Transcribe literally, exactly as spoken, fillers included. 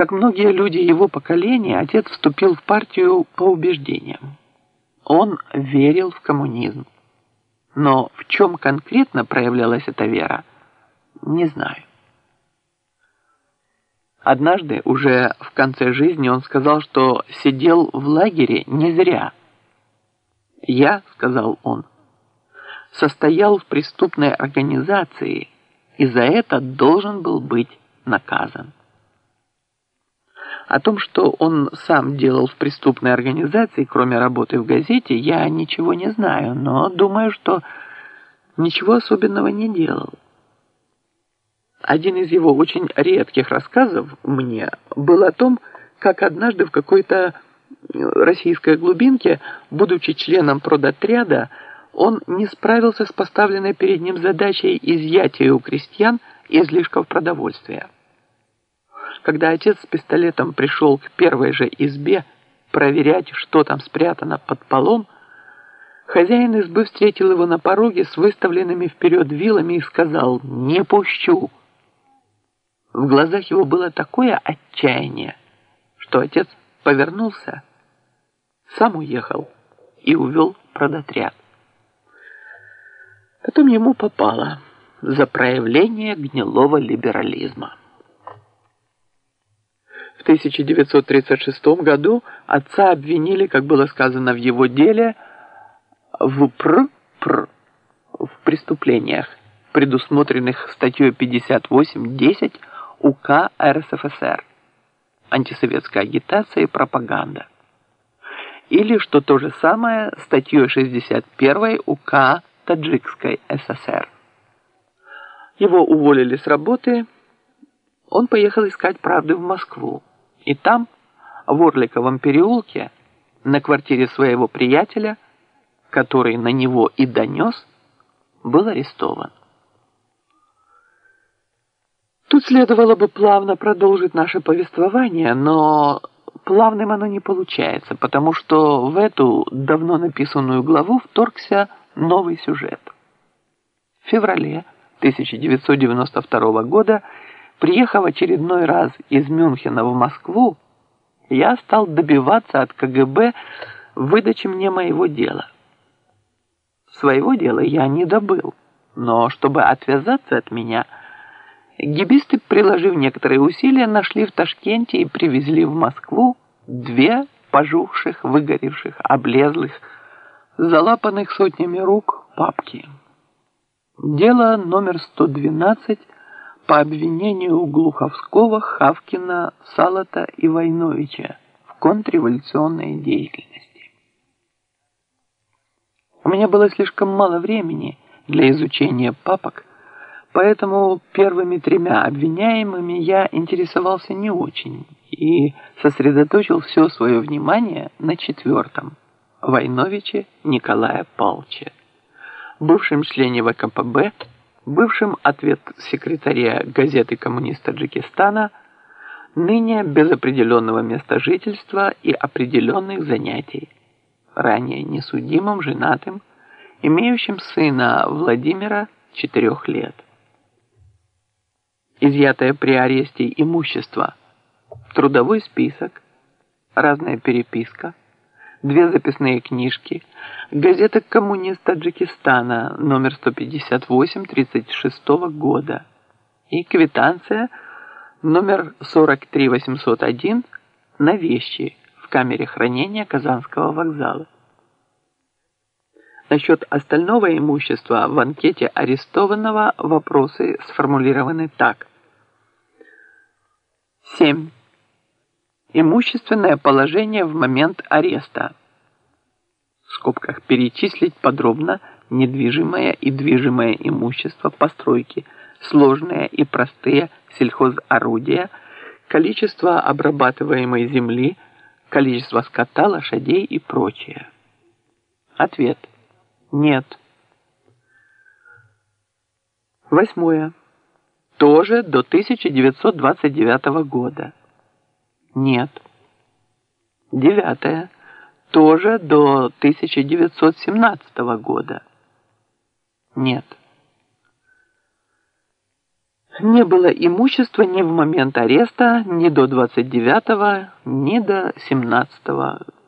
Как многие люди его поколения, отец вступил в партию по убеждениям. Он верил в коммунизм. Но в чем конкретно проявлялась эта вера, не знаю. Однажды, уже в конце жизни, он сказал, что сидел в лагере не зря. «Я, — сказал он, — состоял в преступной организации и за это должен был быть наказан». О том, что он сам делал в преступной организации, кроме работы в газете, я ничего не знаю, но думаю, что ничего особенного не делал. Один из его очень редких рассказов мне был о том, как однажды в какой-то российской глубинке, будучи членом продотряда, он не справился с поставленной перед ним задачей изъятия у крестьян излишков продовольствия. Когда отец с пистолетом пришел к первой же избе проверять, что там спрятано под полом, хозяин избы встретил его на пороге с выставленными вперед вилами и сказал: «Не пущу». В глазах его было такое отчаяние, что отец повернулся, сам уехал и увел продотряд. Потом ему попало за проявление гнилого либерализма. В тысяча девятьсот тридцать шестом году отца обвинили, как было сказано в его деле, в пр-пр, в преступлениях, предусмотренных статьей пятьдесят восемь десять УК РСФСР, антисоветская агитация и пропаганда. Или, что то же самое, статьей шестьдесят один УК Таджикской ССР. Его уволили с работы, он поехал искать правды в Москву. И там, в Орликовом переулке, на квартире своего приятеля, который на него и донес, был арестован. Тут следовало бы плавно продолжить наше повествование, но плавным оно не получается, потому что в эту давно написанную главу вторгся новый сюжет. В феврале тысяча девятьсот девяносто второго года, приехав очередной раз из Мюнхена в Москву, я стал добиваться от ка гэ бэ выдачи мне моего дела. Своего дела я не добыл, но чтобы отвязаться от меня, гибисты, приложив некоторые усилия, нашли в Ташкенте и привезли в Москву две пожухших, выгоревших, облезлых, залапанных сотнями рук папки. Дело номер сто двенадцать по обвинению Глуховского, Хавкина, Салата и Войновича в контрреволюционной деятельности. У меня было слишком мало времени для изучения папок, поэтому первыми тремя обвиняемыми я интересовался не очень и сосредоточил все свое внимание на четвертом – Войновиче Николае Павловиче, бывшем члене вэ ка пэ бэ, бывшем ответ-секретаря газеты «Коммунист Таджикистана», ныне без определенного места жительства и определенных занятий, ранее несудимым, женатым, имеющим сына Владимира четырех лет. Изъятое при аресте имущество, трудовой список, разная переписка, две записные книжки, газета «Коммунист Таджикистана» номер сто пятьдесят восемь тридцать шестого года и квитанция номер сорок три восемьсот один на вещи в камере хранения Казанского вокзала. Насчет остального имущества в анкете арестованного вопросы сформулированы так. семь. Имущественное положение в момент ареста. В скобках перечислить подробно недвижимое и движимое имущество, постройки, сложные и простые сельхозорудия, количество обрабатываемой земли, количество скота, лошадей и прочее. Ответ. Нет. Восьмое. Тоже до тысяча девятьсот двадцать девятого года. Нет. Девятое. Тоже до тысяча девятьсот семнадцатого года. Нет. Не было имущества ни в момент ареста, ни до двадцать девятого, ни до семнадцатого